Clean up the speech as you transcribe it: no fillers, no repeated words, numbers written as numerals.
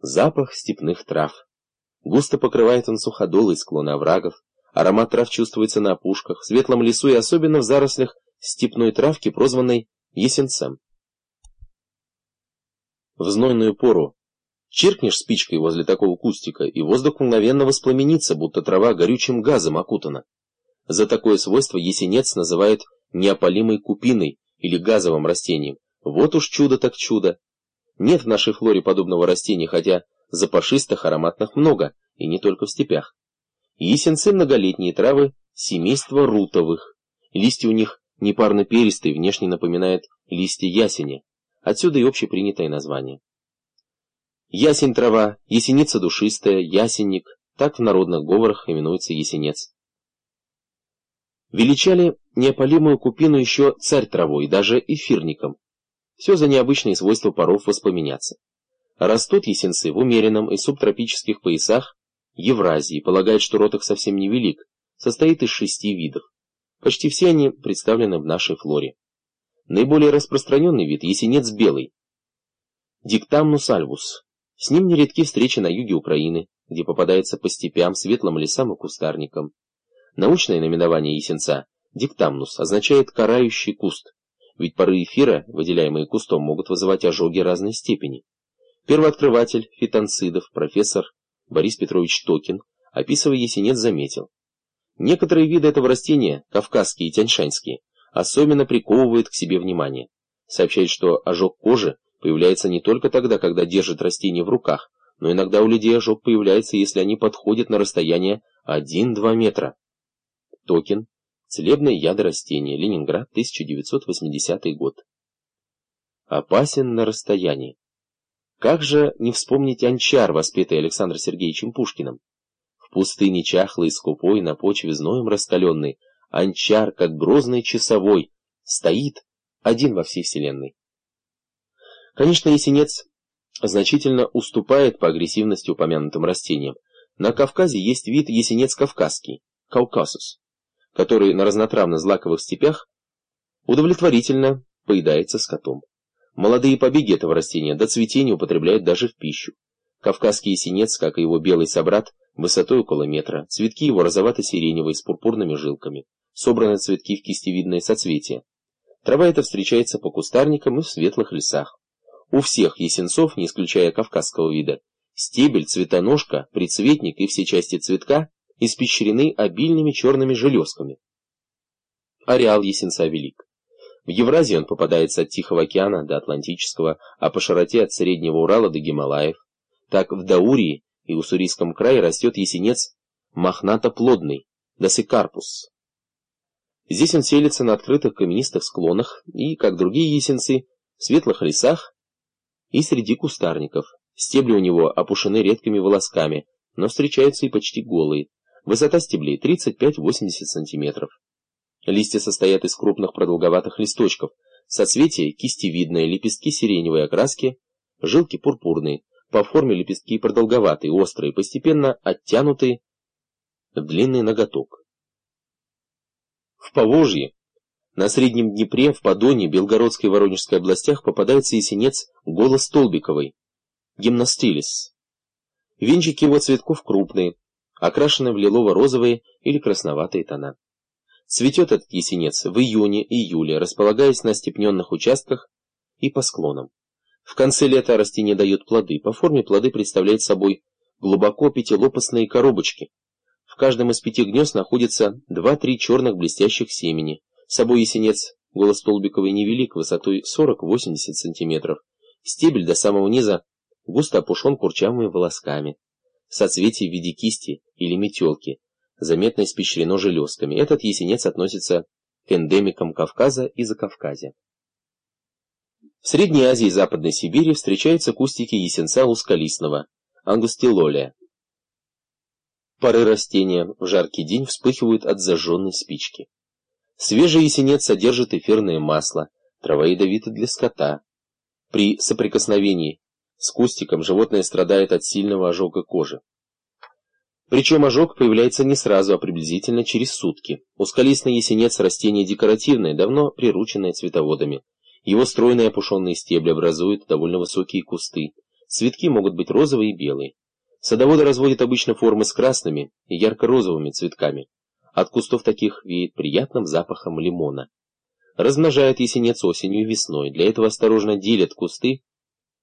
Запах степных трав. Густо покрывает он суходолы и склоны оврагов. Аромат трав чувствуется на опушках, в светлом лесу и особенно в зарослях степной травки, прозванной ясенцем. В знойную пору чиркнешь спичкой возле такого кустика, и воздух мгновенно воспламенится, будто трава горючим газом окутана. За такое свойство ясенец называют неопалимой купиной или газовым растением. Вот уж чудо так чудо. Нет в нашей флоре подобного растения, хотя запашистых ароматных много, и не только в степях. Ясенцы — многолетние травы семейства рутовых. Листья у них непарно-перистые, внешне напоминают листья ясеня. Отсюда и общепринятое название. Ясень — трава, ясеница душистая, ясенник, так в народных говорах именуется ясенец. Величали неопалимую купину еще царь травой, даже эфирником. Все за необычные свойства паров воспламеняться. Растут ясенцы в умеренном и субтропических поясах Евразии, полагают, что род их совсем невелик, состоит из 6 видов. Почти все они представлены в нашей флоре. Наиболее распространенный вид – ясенец белый, Дictamnus alvus. С ним нередки встречи на юге Украины, где попадается по степям, светлым лесам и кустарникам. Научное наименование ясенца – Dictamnus означает «карающий куст», ведь пары эфира, выделяемые кустом, могут вызывать ожоги разной степени. Первооткрыватель фитонцидов, профессор Борис Петрович Токин, описывая ясенец, заметил: некоторые виды этого растения, кавказские и тяньшанские, особенно приковывают к себе внимание. Сообщает, что ожог кожи появляется не только тогда, когда держат растение в руках, но иногда у людей ожог появляется, если они подходят на расстояние 1-2 метра. Токин. Целебные яды растения. Ленинград, 1980 год. Опасен на расстоянии. Как же не вспомнить анчар, воспетый Александром Сергеевичем Пушкиным? В пустыне чахлой и скупой, на почве зноем раскаленной, анчар, как грозный часовой, стоит один во всей вселенной. Конечно, ясенец значительно уступает по агрессивности упомянутым растениям. На Кавказе есть вид ясенец кавказский, Caucasus, который на разнотравно-злаковых степях удовлетворительно поедается скотом. Молодые побеги этого растения до цветения употребляют даже в пищу. Кавказский ясенец, как и его белый собрат, высотой около метра, цветки его розовато-сиреневые с пурпурными жилками, собраны цветки в кистевидное соцветие. Трава эта встречается по кустарникам и в светлых лесах. У всех ясенцов, не исключая кавказского вида, стебель, цветоножка, прицветник и все части цветка испещрены обильными черными железками. Ареал ясенца велик. В Евразии он попадается от Тихого океана до Атлантического, а по широте от Среднего Урала до Гималаев. Так в Даурии и Уссурийском крае растет ясенец мохнато-плодный, досикарпус. Здесь он селится на открытых каменистых склонах и, как другие ясенцы, в светлых лесах и среди кустарников. Стебли у него опушены редкими волосками, но встречаются и почти голые. Высота стеблей 35-80 см. Листья состоят из крупных продолговатых листочков, соцветия кистевидные, лепестки сиреневой окраски, жилки пурпурные, по форме лепестки продолговатые, острые, постепенно оттянутые в длинный ноготок. В Поволжье, на Среднем Днепре, в Подоне, Белгородской и Воронежской областях попадается ясенец голостолбиковый, гимностилис. Венчики его цветков крупные, окрашены в лилово-розовые или красноватые тона. Цветет этот ясенец в июне-июле, располагаясь на степненных участках и по склонам. В конце лета растение дает плоды. По форме плоды представляют собой глубоко пятилопастные коробочки. В каждом из 5 гнезд находится 2-3 черных блестящих семени. Собой ясенец голостолбиковый невелик, высотой 40-80 см. Стебель до самого низа густо опушен курчавыми волосками. Соцветие в виде кисти или метелки, заметно испещрено железками. Этот ясенец относится к эндемикам Кавказа и Закавказья. В Средней Азии и Западной Сибири встречаются кустики ясенца узколистного, ангустилолия. Пары растения в жаркий день вспыхивают от зажженной спички. Свежий ясенец содержит эфирное масло, трава ядовита для скота. При соприкосновении с кустиком животное страдает от сильного ожога кожи. Причем ожог появляется не сразу, а приблизительно через сутки. Узколистный ясенец – растение декоративное, давно прирученное цветоводами. Его стройные опушенные стебли образуют довольно высокие кусты. Цветки могут быть розовые и белые. Садоводы разводят обычно формы с красными и ярко-розовыми цветками. От кустов таких веет приятным запахом лимона. Размножают ясенец осенью и весной. Для этого осторожно делят кусты